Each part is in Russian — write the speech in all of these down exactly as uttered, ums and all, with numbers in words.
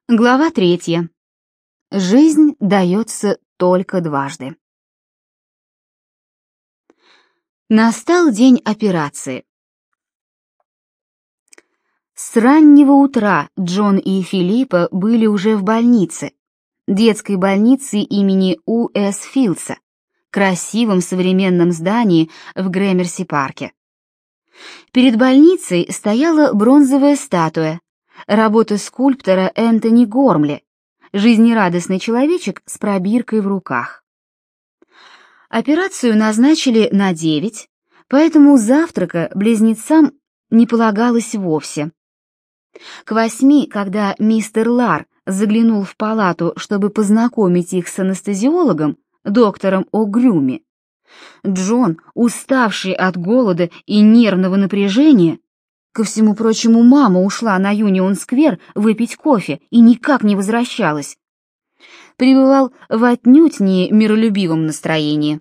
Глава третья. Жизнь дается только дважды. Настал день операции. С раннего утра Джон и Филиппа были уже в больнице, детской больнице имени У С Филдса, красивом современном здании в Грэмерси-парке. Перед больницей стояла бронзовая статуя, работа скульптора Энтони Гормли, жизнерадостный человечек с пробиркой в руках. Операцию назначили на девять, поэтому завтрака близнецам не полагалось вовсе. К восьми, когда мистер Лар заглянул в палату, чтобы познакомить их с анестезиологом, доктором О'Грюми, Джон, уставший от голода и нервного напряжения, ко всему прочему, мама ушла на Юнион-сквер выпить кофе и никак не возвращалась, пребывал в отнюдь не миролюбивом настроении.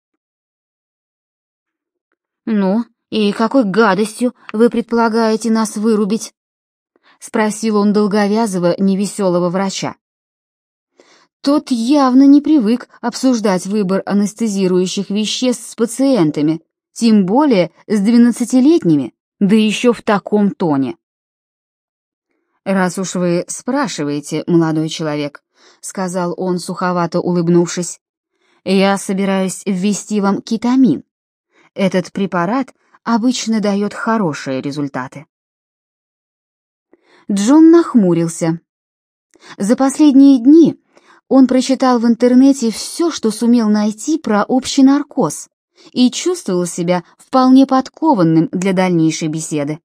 «Ну, и какой гадостью вы предполагаете нас вырубить?» — спросил он долговязого невеселого врача. Тот явно не привык обсуждать выбор анестезирующих веществ с пациентами, тем более с двенадцатилетними, да еще в таком тоне. «Раз уж вы спрашиваете, молодой человек», — сказал он, суховато улыбнувшись, — «я собираюсь ввести вам кетамин. Этот препарат обычно дает хорошие результаты». Джон нахмурился. За последние дни он прочитал в интернете все, что сумел найти про общий наркоз, и чувствовал себя вполне подкованным для дальнейшей беседы.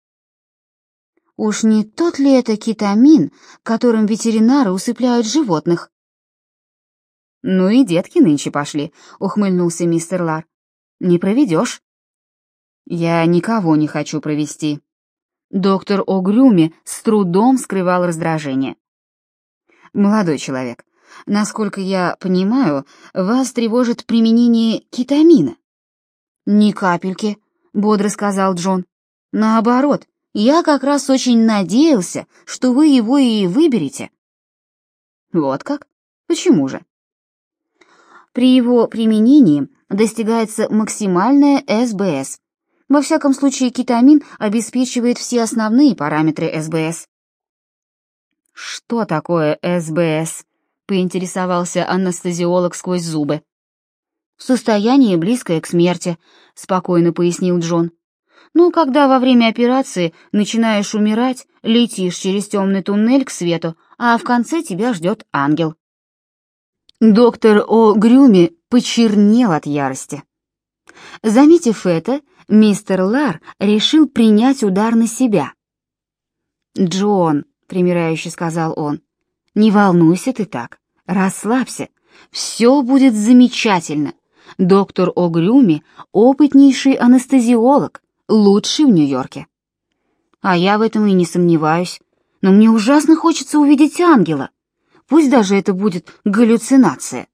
Уж не тот ли это кетамин, которым ветеринары усыпляют животных? «Ну и детки нынче пошли», — ухмыльнулся мистер Лар. «Не проведешь». «Я никого не хочу провести». Доктор О'Грюми с трудом скрывал раздражение. «Молодой человек, насколько я понимаю, вас тревожит применение кетамина». «Ни капельки», — бодро сказал Джон. «Наоборот, я как раз очень надеялся, что вы его и выберете». «Вот как? Почему же?» «При его применении достигается максимальная эс бэ эс. Во всяком случае, кетамин обеспечивает все основные параметры эс бэ эс». «Что такое эс бэ эс?» — поинтересовался анестезиолог сквозь зубы. «Состояние, близкое к смерти», — спокойно пояснил Джон. «Ну, когда во время операции начинаешь умирать, летишь через темный туннель к свету, а в конце тебя ждет ангел». Доктор О'Грюми почернел от ярости. Заметив это, мистер Лар решил принять удар на себя. «Джон», — примиряюще сказал он, — «не волнуйся ты так, расслабься, все будет замечательно. Доктор О'Грюми — опытнейший анестезиолог, лучший в Нью-Йорке». «А я в этом и не сомневаюсь, но мне ужасно хочется увидеть ангела, пусть даже это будет галлюцинация».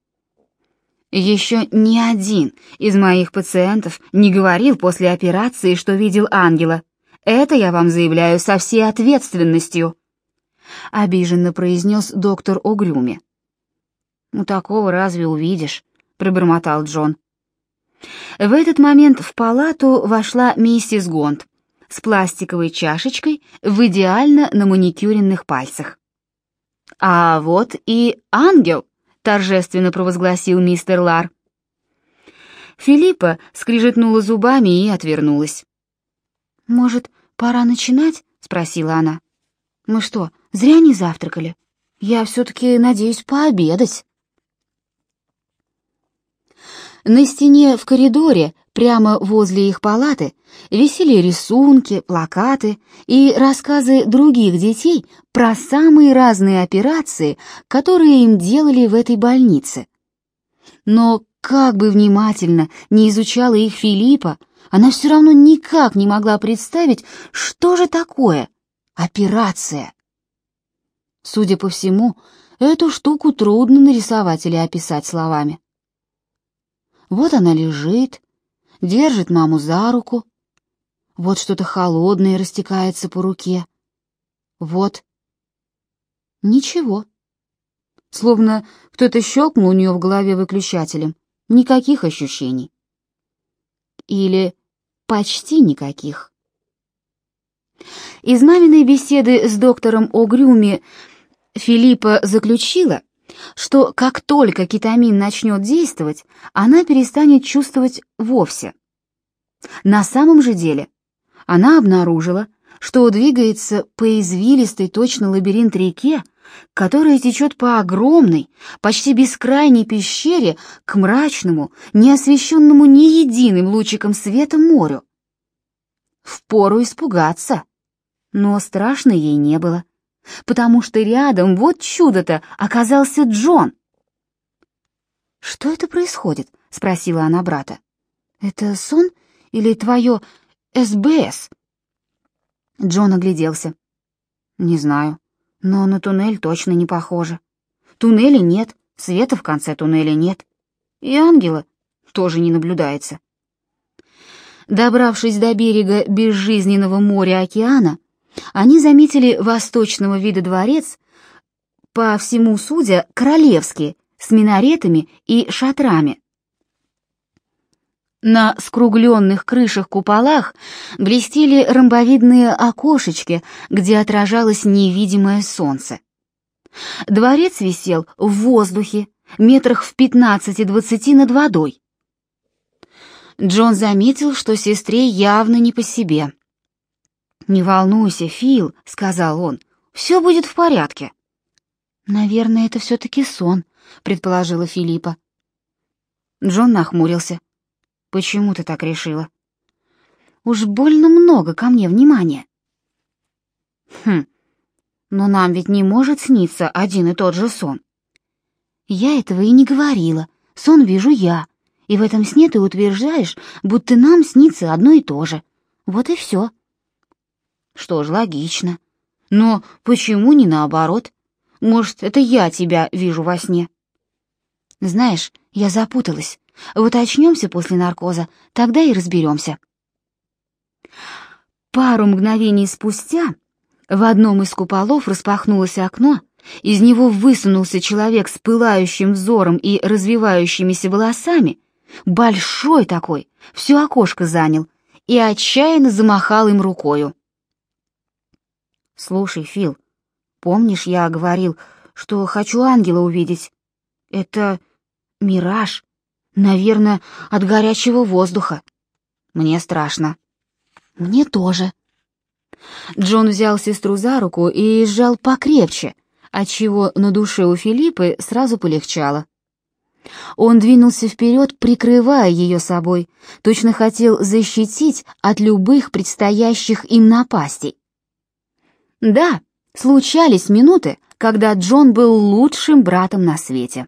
«Еще ни один из моих пациентов не говорил после операции, что видел ангела. Это я вам заявляю со всей ответственностью», — обиженно произнес доктор О'Грюми. «Ну такого разве увидишь?» — пробормотал Джон. В этот момент в палату вошла миссис Гонт с пластиковой чашечкой в идеально наманикюренных пальцах. «А вот и ангел», — торжественно провозгласил мистер Лар. Филиппа скрижетнула зубами и отвернулась. «Может, пора начинать?» — спросила она. «Мы что, зря не завтракали? Я все-таки надеюсь пообедать». На стене в коридоре, прямо возле их палаты, висели рисунки, плакаты и рассказы других детей про самые разные операции, которые им делали в этой больнице. Но как бы внимательно не изучала их Филиппа, она все равно никак не могла представить, что же такое операция. Судя по всему, эту штуку трудно нарисовать или описать словами. Вот она лежит, держит маму за руку. Вот что-то холодное растекается по руке. Вот Ничего. Словно кто-то щелкнул у нее в голове выключателем. Никаких ощущений. Или почти никаких. Из маминой беседы с доктором Огрюми Филиппа заключила, что как только кетамин начнет действовать, она перестанет чувствовать вовсе. На самом же деле она обнаружила, что двигается по извилистой точно лабиринт реке, которая течет по огромной, почти бескрайней пещере к мрачному, не освещенному ни единым лучиком света морю. Впору испугаться, но страшно ей не было, потому что рядом, вот чудо-то, оказался Джон. «Что это происходит?» — спросила она брата. «Это сон или твое эс бэ эс?» Джон огляделся. «Не знаю, но на туннель точно не похоже. Туннеля нет, света в конце туннеля нет, и ангела тоже не наблюдается». Добравшись до берега безжизненного моря-океана, они заметили восточного вида дворец, по всему судя, королевский, с минаретами и шатрами. На скругленных крышах-куполах блестели ромбовидные окошечки, где отражалось невидимое солнце. Дворец висел в воздухе, метрах в пятнадцати-двадцати над водой. Джон заметил, что сестре явно не по себе. «Не волнуйся, Фил», — сказал он, — «все будет в порядке». «Наверное, это все-таки сон», — предположила Филиппа. Джон нахмурился. «Почему ты так решила?» «Уж больно много ко мне внимания». «Хм, но нам ведь не может сниться один и тот же сон». «Я этого и не говорила. Сон вижу я, и в этом сне ты утверждаешь, будто нам снится одно и то же. Вот и все». «Что ж, логично. Но почему не наоборот? Может, это я тебя вижу во сне?» «Знаешь, я запуталась. Вот очнемся после наркоза, тогда и разберемся». Пару мгновений спустя в одном из куполов распахнулось окно, из него высунулся человек с пылающим взором и развивающимися волосами, большой такой, все окошко занял, и отчаянно замахал им рукою. «Слушай, Фил, помнишь, я говорил, что хочу ангела увидеть? Это мираж, наверное, от горячего воздуха. Мне страшно». «Мне тоже». Джон взял сестру за руку и сжал покрепче, отчего на душе у Филиппы сразу полегчало. Он двинулся вперед, прикрывая ее собой, точно хотел защитить от любых предстоящих им напастей. Да, случались минуты, когда Джон был лучшим братом на свете.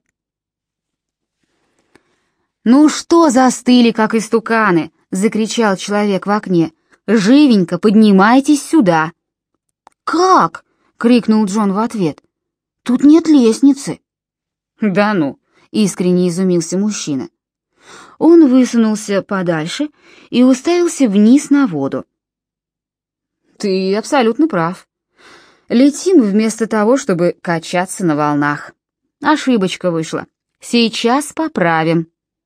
«Ну что застыли, как истуканы?» — закричал человек в окне. «Живенько поднимайтесь сюда!» «Как?» — крикнул Джон в ответ. «Тут нет лестницы». «Да ну!» — искренне изумился мужчина. Он высунулся подальше и уставился вниз на воду. «Ты абсолютно прав. Летим вместо того, чтобы качаться на волнах. Ошибочка вышла. Сейчас поправим».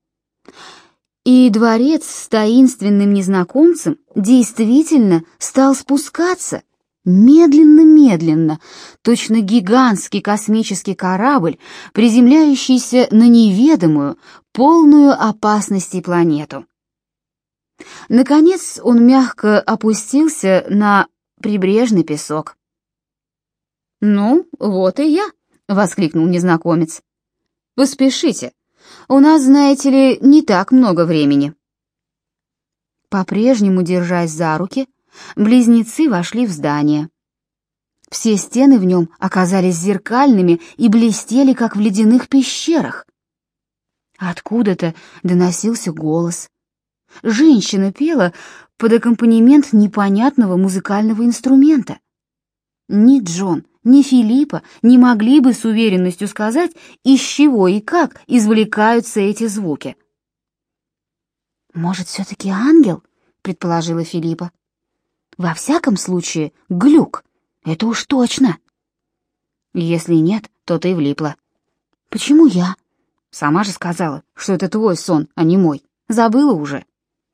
И дворец с таинственным незнакомцем действительно стал спускаться, медленно-медленно, точно гигантский космический корабль, приземляющийся на неведомую, полную опасностей планету. Наконец он мягко опустился на прибрежный песок. «Ну, вот и я», — воскликнул незнакомец. «Поспешите. У нас, знаете ли, не так много времени». По-прежнему, держась за руки, близнецы вошли в здание. Все стены в нем оказались зеркальными и блестели, как в ледяных пещерах. Откуда-то доносился голос. Женщина пела под аккомпанемент непонятного музыкального инструмента. Ни Джон, ни Филиппа не могли бы с уверенностью сказать, из чего и как извлекаются эти звуки. «Может, все-таки ангел?» — предположила Филиппа. «Во всяком случае, глюк, это уж точно». Если нет, то ты влипла. Почему я? Сама же сказала, что это твой сон, а не мой. Забыла уже.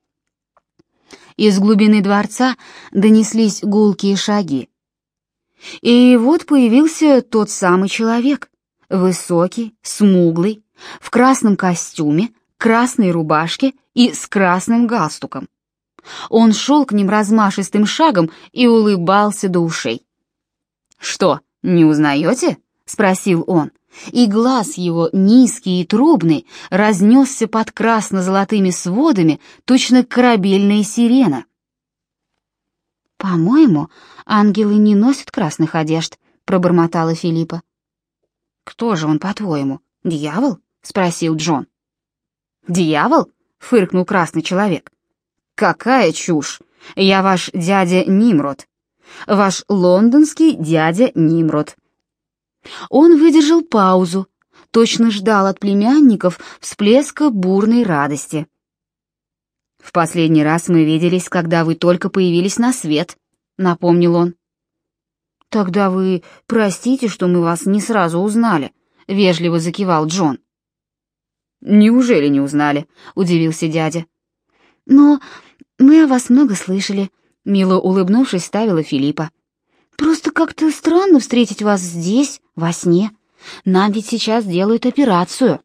Из глубины дворца донеслись гулкие шаги. И вот появился тот самый человек, высокий, смуглый, в красном костюме, красной рубашке и с красным галстуком. Он шел к ним размашистым шагом и улыбался до ушей. «Что, не узнаете?» — спросил он, и глаз его, низкий и трубный, разнесся под красно-золотыми сводами, точно корабельная сирена. «По-моему, ангелы не носят красных одежд», — пробормотала Филиппа. «Кто же он, по-твоему, дьявол?» — спросил Джон. «Дьявол?» — фыркнул красный человек. «Какая чушь! Я ваш дядя Нимрод, ваш лондонский дядя Нимрод». Он выдержал паузу, точно ждал от племянников всплеска бурной радости. «В последний раз мы виделись, когда вы только появились на свет», — напомнил он. «Тогда вы простите, что мы вас не сразу узнали», — вежливо закивал Джон. «Неужели не узнали?» — удивился дядя. «Но мы о вас много слышали», — мило улыбнувшись, ставила Филиппа. «Просто как-то странно встретить вас здесь, во сне. Нам ведь сейчас делают операцию».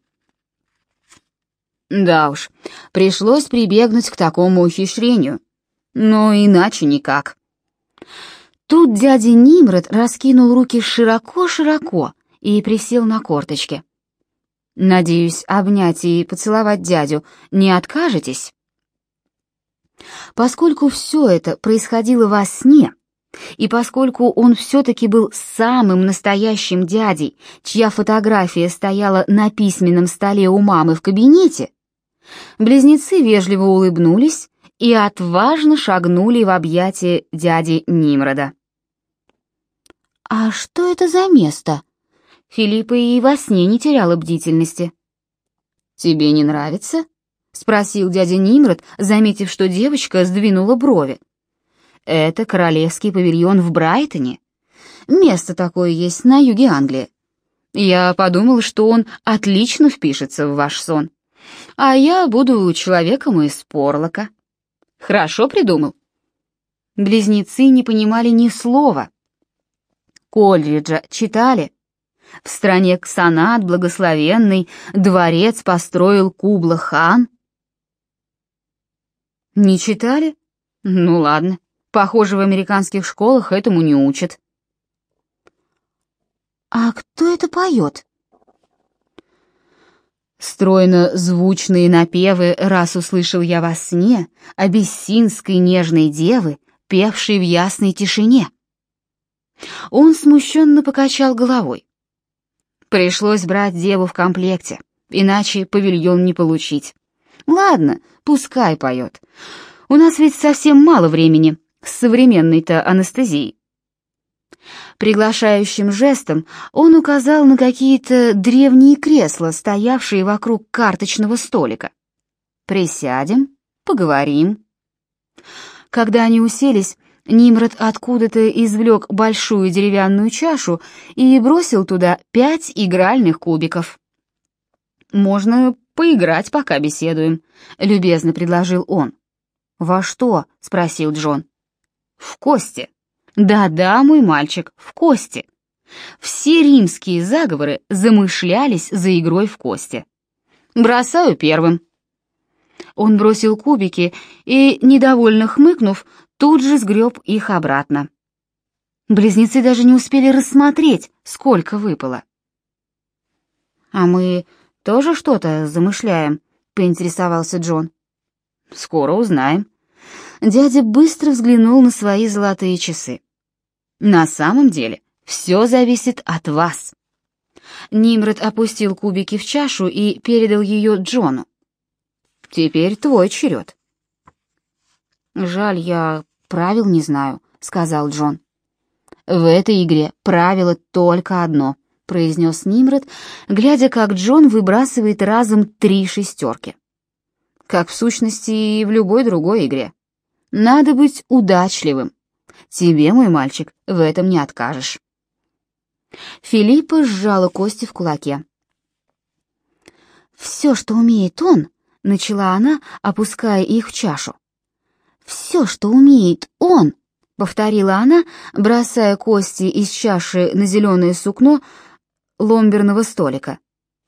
Да уж, пришлось прибегнуть к такому ухищрению. Но иначе никак. Тут дядя Нимрод раскинул руки широко-широко и присел на корточки. «Надеюсь, обнять и поцеловать дядю не откажетесь?» Поскольку все это происходило во сне, и поскольку он все-таки был самым настоящим дядей, чья фотография стояла на письменном столе у мамы в кабинете, близнецы вежливо улыбнулись и отважно шагнули в объятия дяди Нимрода. «А что это за место?» Филиппа и во сне не теряла бдительности. «Тебе не нравится?» — спросил дядя Нимрод, заметив, что девочка сдвинула брови. «Это королевский павильон в Брайтоне. Место такое есть на юге Англии. Я подумал, что он отлично впишется в ваш сон. А я буду человеком из Порлока. Хорошо придумал?» Близнецы не понимали ни слова. Кольриджа читали. В стране Ксанат благословенный дворец построил Кубла-хан. Не читали? Ну ладно, похоже, в американских школах этому не учат. А кто это поет? Стройно-звучные напевы, раз услышал я во сне, абиссинской нежной девы, певшей в ясной тишине. Он смущенно покачал головой. Пришлось брать деву в комплекте, иначе павильон не получить. Ладно, пускай поет. У нас ведь совсем мало времени с современной-то анестезией. Приглашающим жестом он указал на какие-то древние кресла, стоявшие вокруг карточного столика. «Присядем, поговорим». Когда они уселись, Нимрод откуда-то извлек большую деревянную чашу и бросил туда пять игральных кубиков. «Можно поиграть, пока беседуем», — любезно предложил он. «Во что?» — спросил Джон. «В кости». «Да-да, мой мальчик, в кости». Все римские заговоры замышлялись за игрой в кости. «Бросаю первым». Он бросил кубики и, недовольно хмыкнув, тут же сгреб их обратно. Близнецы даже не успели рассмотреть, сколько выпало. «А мы тоже что-то замышляем?» — поинтересовался Джон. «Скоро узнаем». Дядя быстро взглянул на свои золотые часы. «На самом деле, все зависит от вас». Нимрод опустил кубики в чашу и передал ее Джону. «Теперь твой черед». «Жаль, я правил не знаю», — сказал Джон. «В этой игре правило только одно», — произнес Нимрод, глядя, как Джон выбрасывает разом три шестерки. «Как в сущности и в любой другой игре. Надо быть удачливым. Тебе, мой мальчик, в этом не откажешь». Филиппа сжала кости в кулаке. «Все, что умеет он», — начала она, опуская их в чашу. «Все, что умеет он», — повторила она, бросая кости из чаши на зеленое сукно ломберного столика.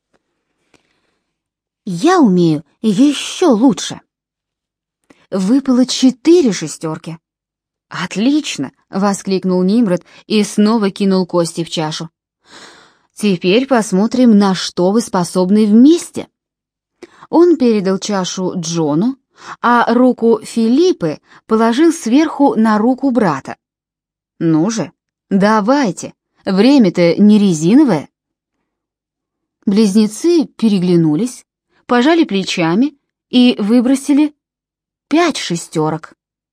«Я умею еще лучше». Выпало четыре шестерки. «Отлично!» — воскликнул Нимрод и снова кинул кости в чашу. «Теперь посмотрим, на что вы способны вместе». Он передал чашу Джону, а руку Филиппы положил сверху на руку брата. «Ну же, давайте, время-то не резиновое». Близнецы переглянулись, пожали плечами и выбросили пять шестерок.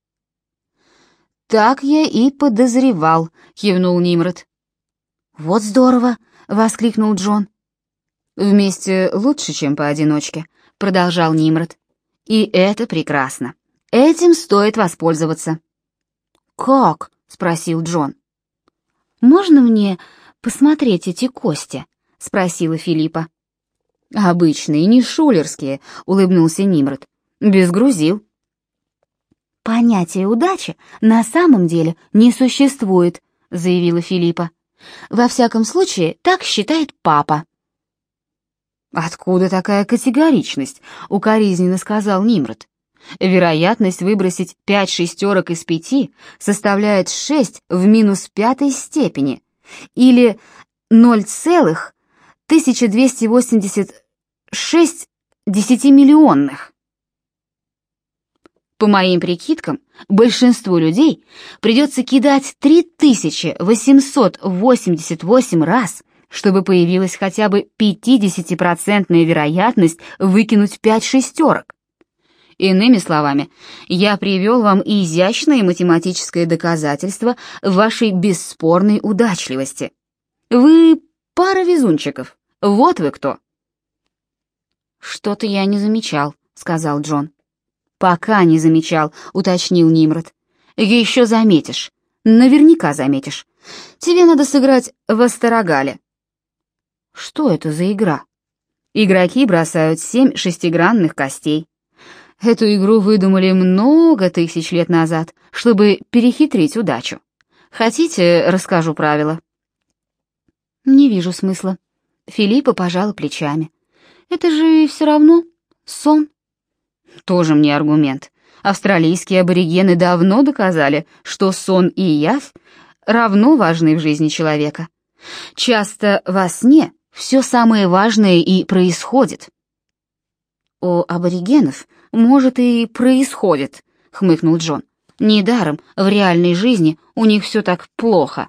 «Так я и подозревал», — кивнул Нимрод. «Вот здорово!» — воскликнул Джон. «Вместе лучше, чем поодиночке», — продолжал Нимрод. «И это прекрасно. Этим стоит воспользоваться». «Как?» — спросил Джон. «Можно мне посмотреть эти кости?» — спросила Филиппа. «Обычные, не шулерские», — улыбнулся Нимрод. «Без грузил». «Понятия удачи на самом деле не существует», — заявила Филиппа. «Во всяком случае, так считает папа». «Откуда такая категоричность?» — укоризненно сказал Нимрод. «Вероятность выбросить пять шестерок из пяти составляет шесть в минус пятой степени, или ноль целых тысяча двести восемьдесят шесть десятимиллионных. По моим прикидкам, большинству людей придется кидать три тысячи восемьсот восемьдесят восемь раз, чтобы появилась хотя бы пятидесятипроцентная вероятность выкинуть пять шестерок. Иными словами, я привел вам изящное математическое доказательство вашей бесспорной удачливости. Вы пара везунчиков, вот вы кто». «Что-то я не замечал», — сказал Джон. «Пока не замечал», — уточнил Нимрод. «Еще заметишь, наверняка заметишь. Тебе надо сыграть в Астарогале». «Что это за игра?» «Игроки бросают семь шестигранных костей. Эту игру выдумали много тысяч лет назад, чтобы перехитрить удачу. Хотите, расскажу правила?» «Не вижу смысла». Филиппа пожала плечами. «Это же все равно сон». «Тоже мне аргумент. Австралийские аборигены давно доказали, что сон и явь равно важны в жизни человека. Часто во сне все самое важное и происходит». «У аборигенов, может, и происходит», — хмыкнул Джон. «Недаром в реальной жизни у них все так плохо».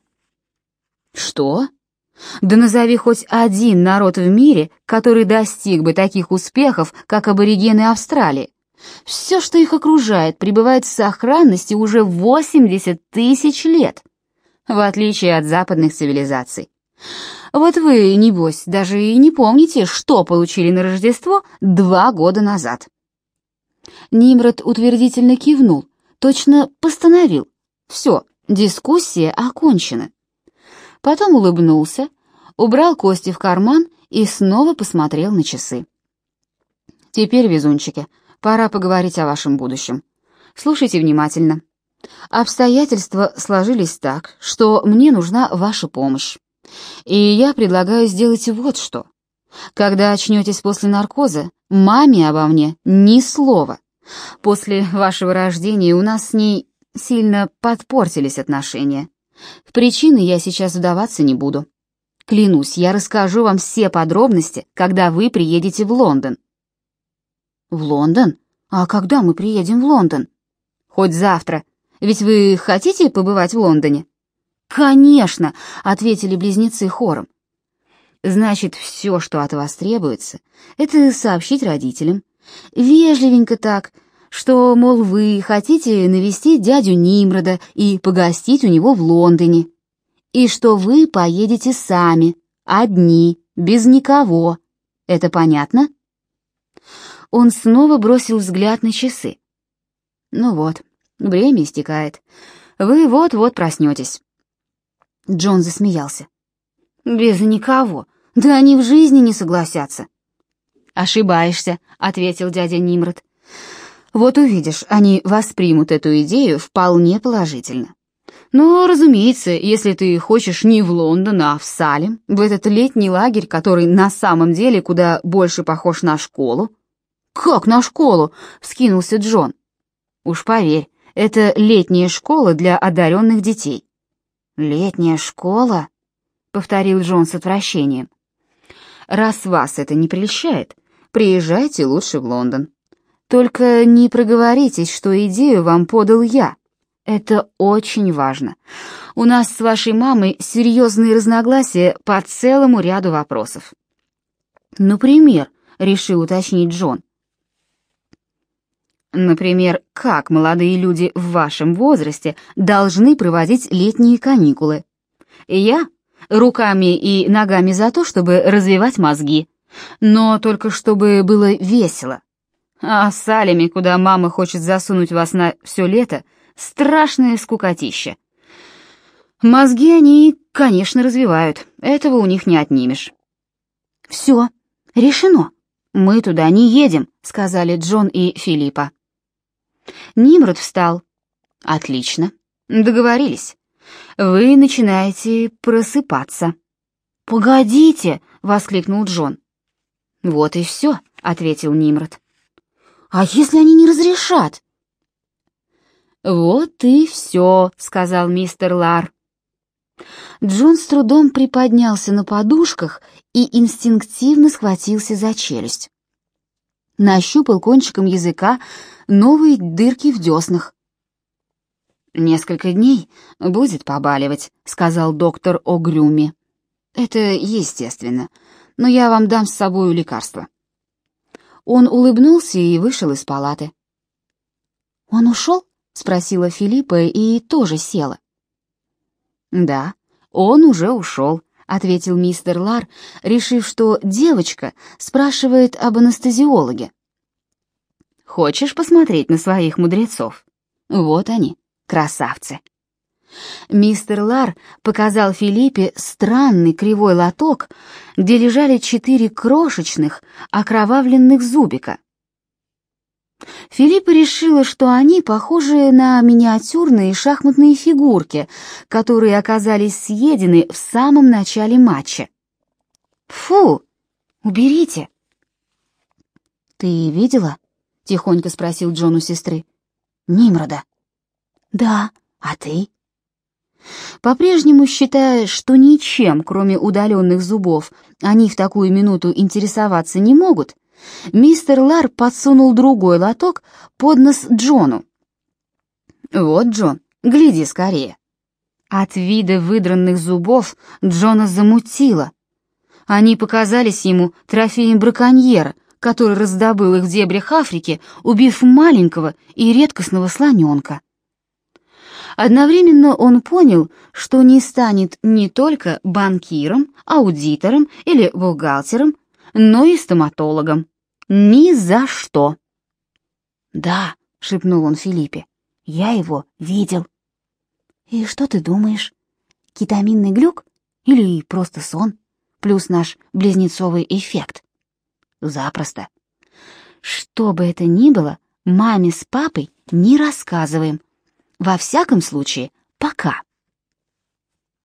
«Что? Да назови хоть один народ в мире, который достиг бы таких успехов, как аборигены Австралии. Все, что их окружает, пребывает в сохранности уже восемьдесят тысяч лет, в отличие от западных цивилизаций. Вот вы, небось, даже и не помните, что получили на Рождество два года назад». Нимрод утвердительно кивнул, точно постановил. Все, дискуссия окончена. Потом улыбнулся, убрал кости в карман и снова посмотрел на часы. «Теперь, везунчики, пора поговорить о вашем будущем. Слушайте внимательно. Обстоятельства сложились так, что мне нужна ваша помощь. И я предлагаю сделать вот что. Когда очнетесь после наркоза, маме обо мне ни слова. После вашего рождения у нас с ней сильно подпортились отношения. В причины я сейчас вдаваться не буду. Клянусь, я расскажу вам все подробности, когда вы приедете в Лондон». «В Лондон? А когда мы приедем в Лондон?» «Хоть завтра. Ведь вы хотите побывать в Лондоне?» «Конечно», — ответили близнецы хором. «Значит, все, что от вас требуется, это сообщить родителям. Вежливенько так, что, мол, вы хотите навестить дядю Нимрода и погостить у него в Лондоне, и что вы поедете сами, одни, без никого. Это понятно?» Он снова бросил взгляд на часы. «Ну вот, время истекает. Вы вот-вот проснетесь». Джон засмеялся. Без никого. Да они в жизни не согласятся. Ошибаешься, ответил дядя Нимрод. Вот увидишь, они воспримут эту идею вполне положительно. Но, разумеется, если ты хочешь не в Лондон, а в Салем, в этот летний лагерь, который на самом деле куда больше похож на школу. Как на школу? Вскинулся Джон. Уж поверь, это летняя школа для одаренных детей. Летняя школа? Повторил Джон с отвращением. Раз вас это не прельщает, приезжайте лучше в Лондон. Только не проговоритесь, что идею вам подал я. Это очень важно. У нас с вашей мамой серьезные разногласия по целому ряду вопросов. Например, решил уточнить Джон. Например, как молодые люди в вашем возрасте должны проводить летние каникулы. Я руками и ногами за то, чтобы развивать мозги, но только чтобы было весело. А с Салями, куда мама хочет засунуть вас на все лето, страшное скукотища. Мозги они, конечно, развивают, этого у них не отнимешь. «Все, решено. Мы туда не едем», — сказали Джон и Филиппа. Нимрод встал. «Отлично. Договорились. Вы начинаете просыпаться». «Погодите!» — воскликнул Джон. «Вот и все», — ответил Нимрод. «А если они не разрешат?» «Вот и все», — сказал мистер Лар. Джон с трудом приподнялся на подушках и инстинктивно схватился за челюсть. Нащупал кончиком языка новые дырки в деснах. «Несколько дней будет побаливать», — сказал доктор О'Грюми. «Это естественно, но я вам дам с собою лекарство». Он улыбнулся и вышел из палаты. «Он ушел?» — спросила Филиппа и тоже села. «Да, он уже ушел», — ответил мистер Лар, решив, что девочка спрашивает об анестезиологе. «Хочешь посмотреть на своих мудрецов? Вот они, красавцы». Мистер Лар показал Филиппе странный кривой лоток, где лежали четыре крошечных окровавленных зубика. Филиппа решила, что они похожи на миниатюрные шахматные фигурки, которые оказались съедены в самом начале матча. «Фу! Уберите!» «Ты видела?» — тихонько спросил Джон у сестры. «Нимрода». «Да, а ты?» По-прежнему считая, что ничем, кроме удаленных зубов, они в такую минуту интересоваться не могут, мистер Лар подсунул другой лоток под нос Джону. «Вот, Джон, гляди скорее». От вида выдранных зубов Джона замутило. Они показались ему трофеем браконьера, который раздобыл их в дебрях Африки, убив маленького и редкостного слоненка. Одновременно он понял, что не станет не только банкиром, аудитором или бухгалтером, но и стоматологом. Ни за что. «Да», — шепнул он Филиппе, — «я его видел». «И что ты думаешь? Кетаминный глюк или просто сон, плюс наш близнецовый эффект?» «Запросто. Что бы это ни было, маме с папой не рассказываем. Во всяком случае, пока».